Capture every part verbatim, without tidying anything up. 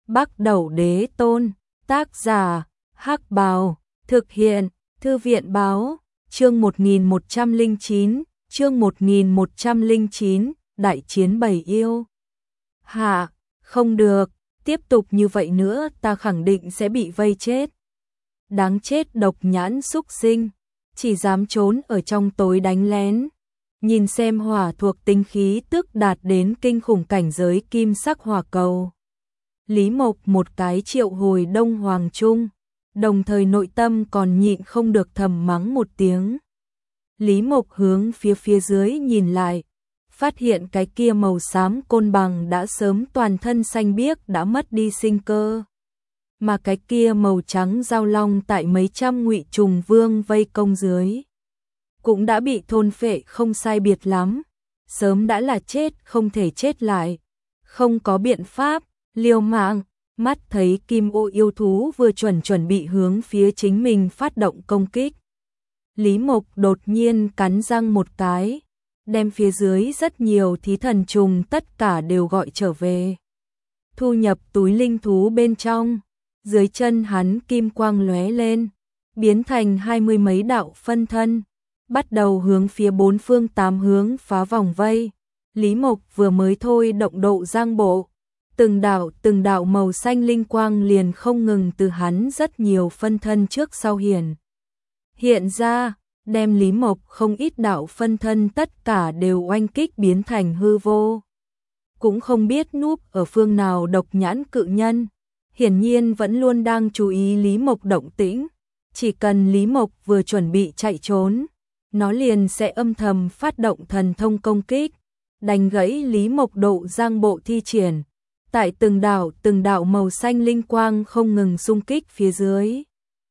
Bắc Đẩu Đế Tôn, tác giả, Hắc Bào, thực hiện, Thư viện báo, chương một nghìn một trăm lẻ chín, chương một nghìn một trăm lẻ chín, Đại chiến Bảy Yêu. Hạ, không được, tiếp tục như vậy nữa ta khẳng định sẽ bị vây chết. Đáng chết độc nhãn xúc sinh, chỉ dám trốn ở trong tối đánh lén. Nhìn xem hỏa thuộc tinh khí tức đạt đến kinh khủng cảnh giới kim sắc hỏa cầu. Lý Mộc một cái triệu hồi Đông Hoàng Trung, đồng thời nội tâm còn nhịn không được thầm mắng một tiếng. Lý Mộc hướng phía phía dưới nhìn lại, phát hiện cái kia màu xám côn bằng đã sớm toàn thân xanh biếc đã mất đi sinh cơ. Mà cái kia màu trắng giao long tại mấy trăm ngụy trùng vương vây công dưới, cũng đã bị thôn phệ không sai biệt lắm, sớm đã là chết không thể chết lại, không có biện pháp, liều mạng. Mắt thấy kim ô yêu thú vừa chuẩn chuẩn bị hướng phía chính mình phát động công kích. Lý Mộc đột nhiên cắn răng một cái, đem phía dưới rất nhiều thí thần trùng tất cả đều gọi trở về. Thu nhập túi linh thú bên trong, dưới chân hắn kim quang lóe lên, biến thành hai mươi mấy đạo phân thân, bắt đầu hướng phía bốn phương tám hướng phá vòng vây. Lý Mộc vừa mới thôi động độ giang bộ, từng đạo từng đạo màu xanh linh quang liền không ngừng từ hắn rất nhiều phân thân trước sau hiển hiện ra, đem Lý Mộc không ít đạo phân thân tất cả đều oanh kích biến thành hư vô. Cũng không biết núp ở phương nào độc nhãn cự nhân, hiển nhiên vẫn luôn đang chú ý Lý Mộc động tĩnh, chỉ cần Lý Mộc vừa chuẩn bị chạy trốn, nó liền sẽ âm thầm phát động thần thông công kích, đánh gãy Lý Mộc độ giang bộ thi triển. Tại từng đạo từng đạo màu xanh linh quang không ngừng xung kích phía dưới,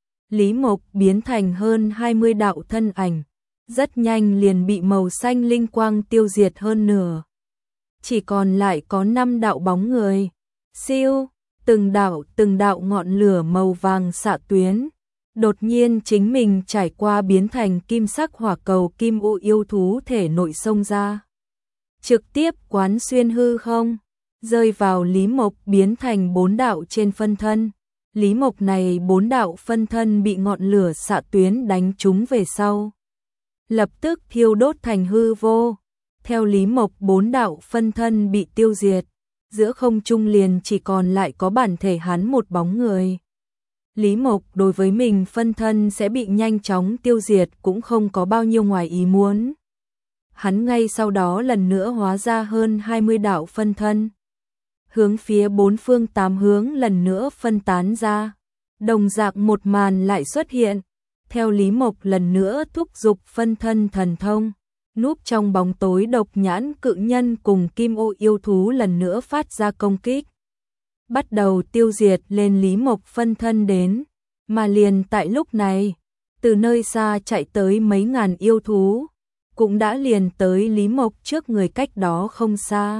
Lý Mộc biến thành hơn hai mươi đạo thân ảnh, rất nhanh liền bị màu xanh linh quang tiêu diệt hơn nửa. Chỉ còn lại có năm đạo bóng người. Siêu, từng đạo từng đạo ngọn lửa màu vàng xạ tuyến, đột nhiên chính mình trải qua biến thành kim sắc hỏa cầu kim ô yêu thú thể nội xông ra, trực tiếp quán xuyên hư không, rơi vào Lý Mộc biến thành bốn đạo trên phân thân. Lý Mộc này bốn đạo phân thân bị ngọn lửa xạ tuyến đánh trúng về sau, lập tức thiêu đốt thành hư vô. Theo Lý Mộc bốn đạo phân thân bị tiêu diệt, giữa không trung liền chỉ còn lại có bản thể hắn một bóng người. Lý Mộc đối với mình phân thân sẽ bị nhanh chóng tiêu diệt cũng không có bao nhiêu ngoài ý muốn. Hắn ngay sau đó lần nữa hóa ra hơn hai mươi đạo phân thân, hướng phía bốn phương tám hướng lần nữa phân tán ra. Đồng dạng một màn lại xuất hiện, theo Lý Mộc lần nữa thúc giục phân thân thần thông, núp trong bóng tối độc nhãn cự nhân cùng kim ô yêu thú lần nữa phát ra công kích, bắt đầu tiêu diệt lên Lý Mộc phân thân đến. Mà liền tại lúc này, từ nơi xa chạy tới mấy ngàn yêu thú, cũng đã liền tới Lý Mộc trước người cách đó không xa.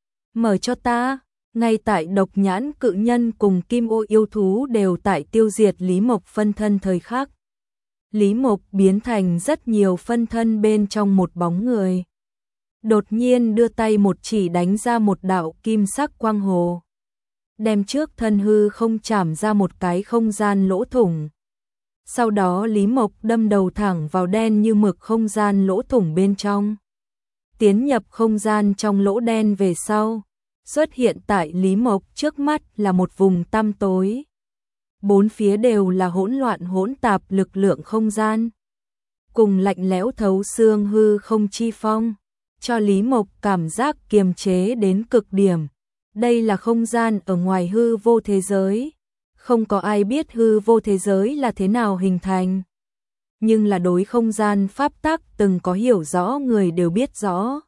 Mở cho ta. Ngay tại độc nhãn cự nhân cùng kim ô yêu thú đều tại tiêu diệt Lý Mộc phân thân thời khắc, Lý Mộc biến thành rất nhiều phân thân bên trong một bóng người. Đột nhiên đưa tay một chỉ đánh ra một đạo kim sắc quang hồ, đem trước thân hư không chảm ra một cái không gian lỗ thủng. Sau đó Lý Mộc đâm đầu thẳng vào đen như mực không gian lỗ thủng bên trong. Tiến nhập không gian trong lỗ đen về sau, xuất hiện tại Lý Mộc trước mắt là một vùng tăm tối. Bốn phía đều là hỗn loạn hỗn tạp lực lượng không gian, cùng lạnh lẽo thấu xương hư không chi phong, cho Lý Mộc cảm giác kiềm chế đến cực điểm. Đây là không gian ở ngoài hư vô thế giới, không có ai biết hư vô thế giới là thế nào hình thành. Nhưng là đối không gian pháp tắc từng có hiểu rõ người đều biết rõ.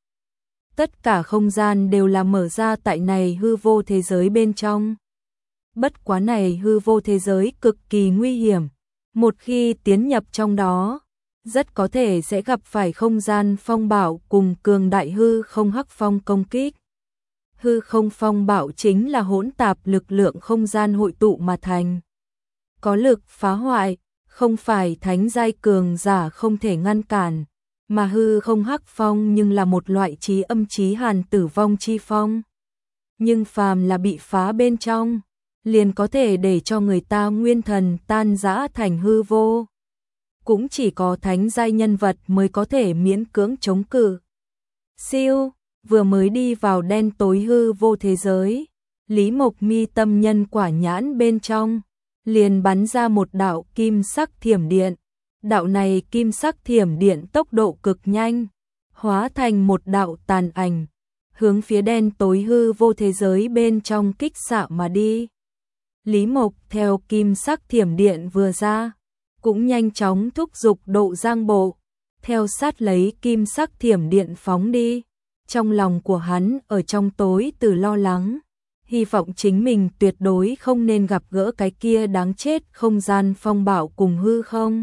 Tất cả không gian đều là mở ra tại này hư vô thế giới bên trong. Bất quá này hư vô thế giới cực kỳ nguy hiểm. Một khi tiến nhập trong đó, rất có thể sẽ gặp phải không gian phong bạo cùng cường đại hư không hắc phong công kích. Hư không phong bạo chính là hỗn tạp lực lượng không gian hội tụ mà thành. Có lực phá hoại, không phải thánh giai cường giả không thể ngăn cản. Mà hư không hắc phong nhưng là một loại trí âm trí hàn tử vong chi phong. Nhưng phàm là bị phá bên trong, liền có thể để cho người ta nguyên thần tan rã thành hư vô. Cũng chỉ có thánh giai nhân vật mới có thể miễn cưỡng chống cự. Siêu, vừa mới đi vào đen tối hư vô thế giới, Lý Mộc mi tâm nhân quả nhãn bên trong, liền bắn ra một đạo kim sắc thiểm điện. Đạo này kim sắc thiểm điện tốc độ cực nhanh, hóa thành một đạo tàn ảnh, hướng phía đen tối hư vô thế giới bên trong kích xạ mà đi. Lý Mộc theo kim sắc thiểm điện vừa ra, cũng nhanh chóng thúc giục độ giang bộ, theo sát lấy kim sắc thiểm điện phóng đi. Trong lòng của hắn ở trong tối từ lo lắng, hy vọng chính mình tuyệt đối không nên gặp gỡ cái kia đáng chết không gian phong bạo cùng hư không.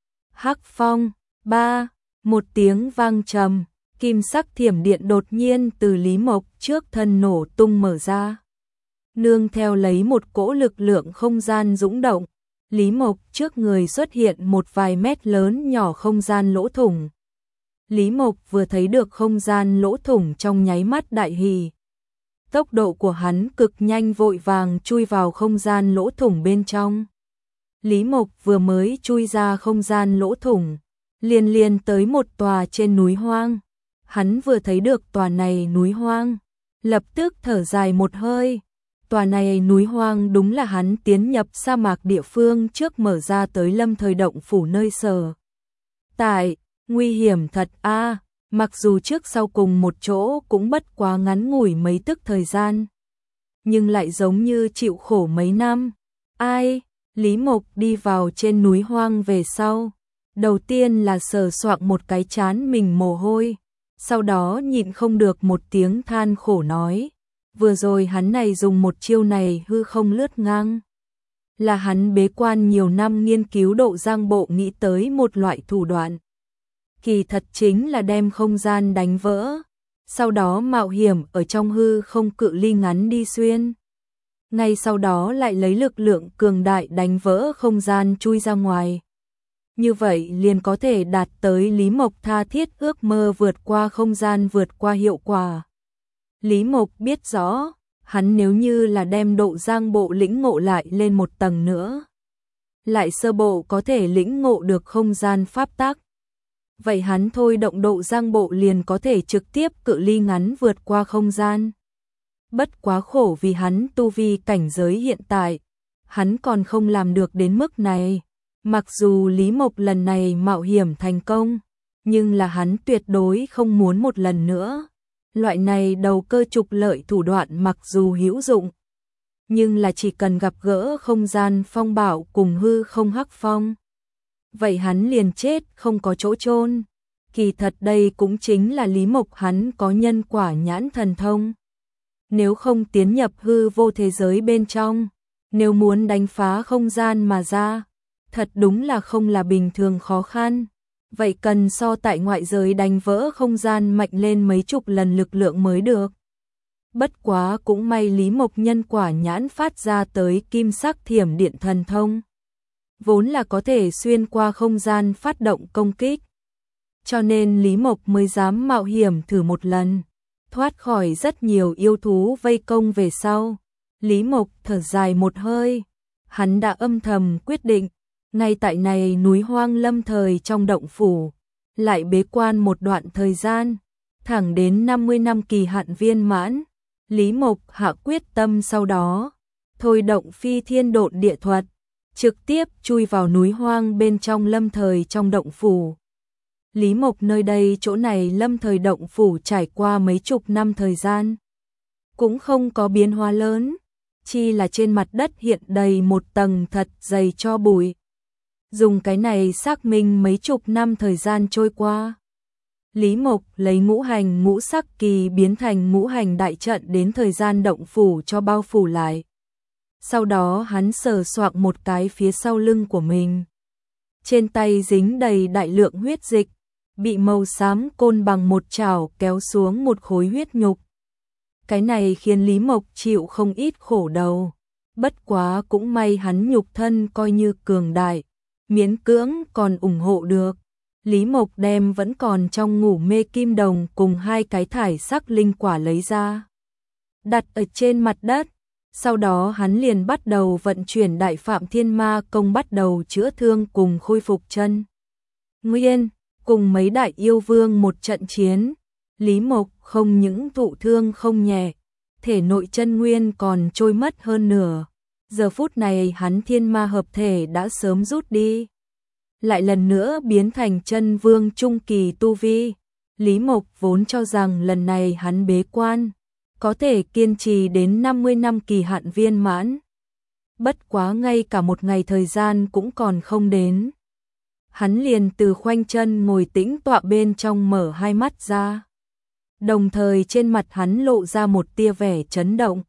Hắc phong, ba, một tiếng vang trầm, kim sắc thiểm điện đột nhiên từ Lý Mộc trước thân nổ tung mở ra. Nương theo lấy một cỗ lực lượng không gian dũng động, Lý Mộc trước người xuất hiện một vài mét lớn nhỏ không gian lỗ thủng. Lý Mộc vừa thấy được không gian lỗ thủng trong nháy mắt đại hỉ. Tốc độ của hắn cực nhanh, vội vàng chui vào không gian lỗ thủng bên trong. Lý Mộc vừa mới chui ra không gian lỗ thủng, liền liền tới một tòa trên núi hoang. Hắn vừa thấy được tòa này núi hoang, lập tức thở dài một hơi. Tòa này núi hoang đúng là hắn tiến nhập sa mạc địa phương trước mở ra tới Lâm Thời Động Phủ nơi sở tại, nguy hiểm thật a. Mặc dù trước sau cùng một chỗ cũng bất quá ngắn ngủi mấy tức thời gian, nhưng lại giống như chịu khổ mấy năm. Ai? Lý Mộc đi vào trên núi hoang về sau, đầu tiên là sờ soạng một cái trán mình mồ hôi, sau đó nhịn không được một tiếng than khổ nói, vừa rồi hắn này dùng một chiêu này hư không lướt ngang, là hắn bế quan nhiều năm nghiên cứu độ giang bộ nghĩ tới một loại thủ đoạn. Kỳ thật chính là đem không gian đánh vỡ, sau đó mạo hiểm ở trong hư không cự ly ngắn đi xuyên. Ngay sau đó lại lấy lực lượng cường đại đánh vỡ không gian chui ra ngoài. Như vậy liền có thể đạt tới Lý Mộc tha thiết ước mơ vượt qua không gian vượt qua hiệu quả. Lý Mộc biết rõ, hắn nếu như là đem độ giang bộ lĩnh ngộ lại lên một tầng nữa, lại sơ bộ có thể lĩnh ngộ được không gian pháp tắc. Vậy hắn thôi động độ giang bộ liền có thể trực tiếp cự ly ngắn vượt qua không gian. Bất quá khổ vì hắn tu vi cảnh giới hiện tại, hắn còn không làm được đến mức này. Mặc dù Lý Mộc lần này mạo hiểm thành công, nhưng là hắn tuyệt đối không muốn một lần nữa. Loại này đầu cơ trục lợi thủ đoạn mặc dù hữu dụng, nhưng là chỉ cần gặp gỡ không gian phong bạo cùng hư không hắc phong, vậy hắn liền chết không có chỗ chôn. Kỳ thật đây cũng chính là Lý Mộc hắn có nhân quả nhãn thần thông. Nếu không tiến nhập hư vô thế giới bên trong, nếu muốn đánh phá không gian mà ra, thật đúng là không là bình thường khó khăn. Vậy cần so tại ngoại giới đánh vỡ không gian mạnh lên mấy chục lần lực lượng mới được. Bất quá cũng may Lý Mộc nhân quả nhãn phát ra tới kim sắc thiểm điện thần thông, vốn là có thể xuyên qua không gian phát động công kích. Cho nên Lý Mộc mới dám mạo hiểm thử một lần. Thoát khỏi rất nhiều yêu thú vây công về sau, Lý Mộc thở dài một hơi. Hắn đã âm thầm quyết định, ngay tại này núi hoang lâm thời trong động phủ, lại bế quan một đoạn thời gian, thẳng đến năm mươi năm kỳ hạn viên mãn. Lý Mộc hạ quyết tâm sau đó, thôi động phi thiên độn địa thuật, trực tiếp chui vào núi hoang bên trong lâm thời trong động phủ. Lý Mộc nơi đây chỗ này lâm thời động phủ trải qua mấy chục năm thời gian, cũng không có biến hóa lớn, chi là trên mặt đất hiện đầy một tầng thật dày tro bụi. Dùng cái này xác minh mấy chục năm thời gian trôi qua. Lý Mộc lấy ngũ hành ngũ sắc kỳ biến thành ngũ hành đại trận đến thời gian động phủ cho bao phủ lại. Sau đó hắn sờ soạng một cái phía sau lưng của mình. Trên tay dính đầy đại lượng huyết dịch, bị màu xám côn bằng một chảo kéo xuống một khối huyết nhục. Cái này khiến Lý Mộc chịu không ít khổ đầu. Bất quá cũng may hắn nhục thân coi như cường đại, miễn cưỡng còn ủng hộ được. Lý Mộc đem vẫn còn trong ngủ mê kim đồng cùng hai cái thải sắc linh quả lấy ra, đặt ở trên mặt đất, Sau đó hắn liền bắt đầu vận chuyển Đại Phạm Thiên Ma Công, bắt đầu chữa thương cùng khôi phục chân nguyên, cùng mấy đại yêu vương một trận chiến. Lý Mộc không những thụ thương không nhẹ, thể nội chân nguyên còn trôi mất hơn nửa. Giờ phút này hắn thiên ma hợp thể đã sớm rút đi, lại lần nữa biến thành chân vương trung kỳ tu vi. Lý Mộc vốn cho rằng lần này hắn bế quan có thể kiên trì đến năm mươi năm kỳ hạn viên mãn. Bất quá ngay cả một ngày thời gian cũng còn không đến. Hắn liền từ khoanh chân ngồi tĩnh tọa bên trong mở hai mắt ra. Đồng thời trên mặt hắn lộ ra một tia vẻ chấn động.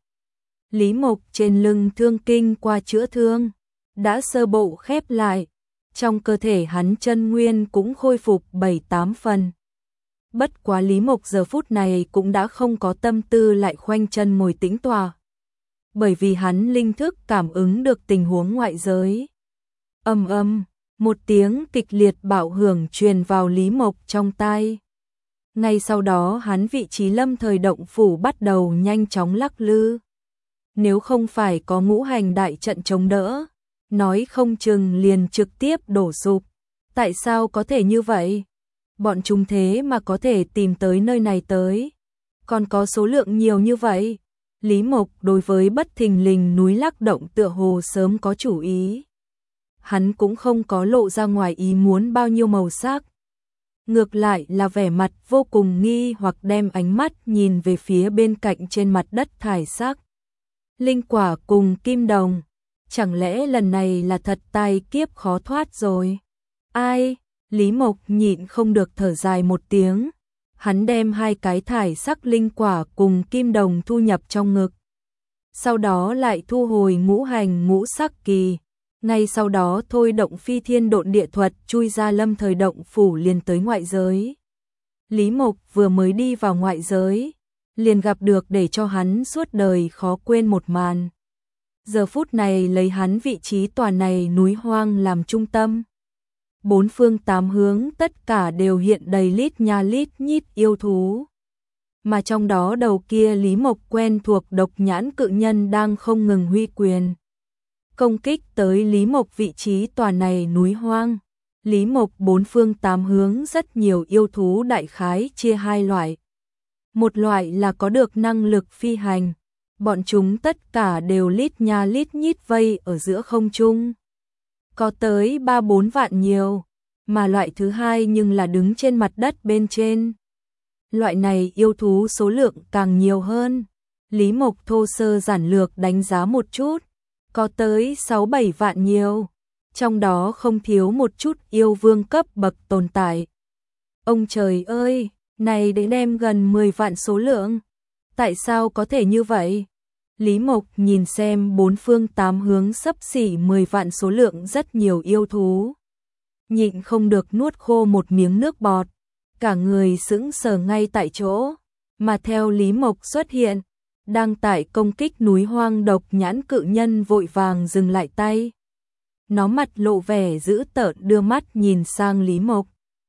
Lý Mộc trên lưng thương kinh qua chữa thương đã sơ bộ khép lại, trong cơ thể hắn chân nguyên cũng khôi phục bảy tám phần. Bất quá Lý Mộc giờ phút này cũng đã không có tâm tư lại khoanh chân ngồi tĩnh tọa, bởi vì hắn linh thức cảm ứng được tình huống ngoại giới. Ầm ầm, một tiếng kịch liệt bạo hưởng truyền vào Lý Mộc trong tai. Ngay sau đó hắn vị trí lâm thời động phủ bắt đầu nhanh chóng lắc lư. Nếu không phải có ngũ hành đại trận chống đỡ, nói không chừng liền trực tiếp đổ sụp. Tại sao có thể như vậy? Bọn chúng thế mà có thể tìm tới nơi này tới, còn có số lượng nhiều như vậy. Lý Mộc đối với bất thình lình núi lắc động tựa hồ sớm có chủ ý. Hắn cũng không có lộ ra ngoài ý muốn bao nhiêu màu sắc. Ngược lại là vẻ mặt vô cùng nghi hoặc, đem ánh mắt nhìn về phía bên cạnh trên mặt đất thải sắc. Linh quả cùng kim đồng, chẳng lẽ lần này là thật tai kiếp khó thoát rồi? Ai? Lý Mộc nhịn không được thở dài một tiếng. Hắn đem hai cái thải sắc linh quả cùng kim đồng thu nhập trong ngực. Sau đó lại thu hồi ngũ hành ngũ sắc kỳ. Ngay sau đó thôi động phi thiên độn địa thuật chui ra lâm thời động phủ liền tới ngoại giới. Lý Mộc vừa mới đi vào ngoại giới, liền gặp được để cho hắn suốt đời khó quên một màn. Giờ phút này lấy hắn vị trí tòa này núi hoang làm trung tâm. Bốn phương tám hướng tất cả đều hiện đầy lít nha lít nhít yêu thú. Mà trong đó đầu kia Lý Mộc quen thuộc độc nhãn cự nhân đang không ngừng huy quyền công kích tới Lý Mộc vị trí tòa này núi hoang. Lý Mộc bốn phương tám hướng rất nhiều yêu thú đại khái chia hai loại. Một loại là có được năng lực phi hành, bọn chúng tất cả đều lít nha lít nhít vây ở giữa không trung, có tới ba bốn vạn nhiều, mà loại thứ hai nhưng là đứng trên mặt đất bên trên. Loại này yêu thú số lượng càng nhiều hơn. Lý Mộc thô sơ giản lược đánh giá một chút, có tới sáu bảy vạn nhiều, trong đó không thiếu một chút yêu vương cấp bậc tồn tại. Ông trời ơi, này để đem gần mười vạn số lượng. Tại sao có thể như vậy? Lý Mộc nhìn xem bốn phương tám hướng xấp xỉ mười vạn số lượng rất nhiều yêu thú, nhịn không được nuốt khô một miếng nước bọt, cả người sững sờ ngay tại chỗ. Mà theo Lý Mộc xuất hiện, đang tại công kích núi hoang độc nhãn cự nhân vội vàng dừng lại tay. Nó mặt lộ vẻ dữ tợn đưa mắt nhìn sang Lý Mộc.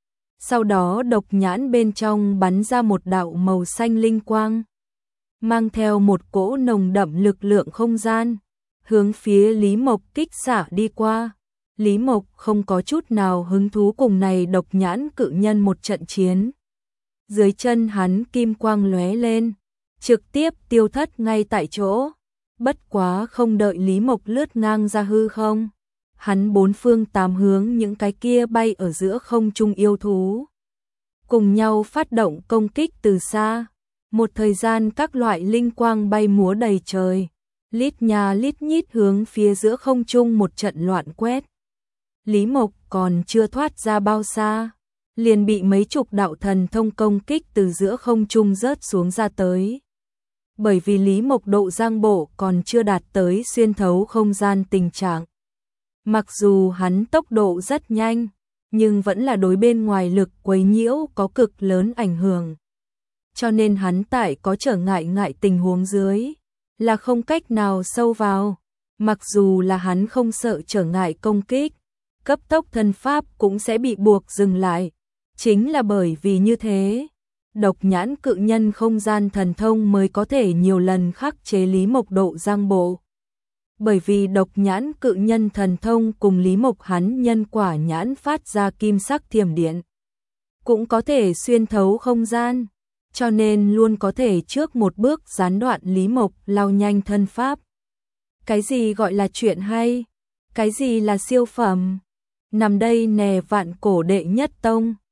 Sau đó độc nhãn bên trong bắn ra một đạo màu xanh linh quang, mang theo một cỗ nồng đậm lực lượng không gian, hướng phía Lý Mộc kích xả đi qua. Lý Mộc không có chút nào hứng thú cùng này độc nhãn cự nhân một trận chiến. Dưới chân hắn kim quang lóe lên, trực tiếp tiêu thất ngay tại chỗ. Bất quá không đợi Lý Mộc lướt ngang ra hư không, hắn bốn phương tám hướng những cái kia bay ở giữa không trung yêu thú cùng nhau phát động công kích từ xa. Một thời gian các loại linh quang bay múa đầy trời, lít nha lít nhít hướng phía giữa không trung một trận loạn quét. Lý Mộc còn chưa thoát ra bao xa, liền bị mấy chục đạo thần thông công kích từ giữa không trung rớt xuống ra tới. Bởi vì Lý Mộc độ giang bộ còn chưa đạt tới xuyên thấu không gian tình trạng. Mặc dù hắn tốc độ rất nhanh, nhưng vẫn là đối bên ngoài lực quấy nhiễu có cực lớn ảnh hưởng. Cho nên hắn tại có trở ngại ngại tình huống dưới, là không cách nào sâu vào. Mặc dù là hắn không sợ trở ngại công kích, cấp tốc thân pháp cũng sẽ bị buộc dừng lại. Chính là bởi vì như thế, độc nhãn cự nhân không gian thần thông mới có thể nhiều lần khắc chế Lý Mộc độ giang bộ. Bởi vì độc nhãn cự nhân thần thông cùng Lý Mộc hắn nhân quả nhãn phát ra kim sắc thiểm điện, cũng có thể xuyên thấu không gian, cho nên luôn có thể trước một bước gián đoạn Lý Mộc lao nhanh thân pháp. Cái gì gọi là chuyện hay? Cái gì là siêu phẩm? Nằm đây nè vạn cổ đệ nhất tông.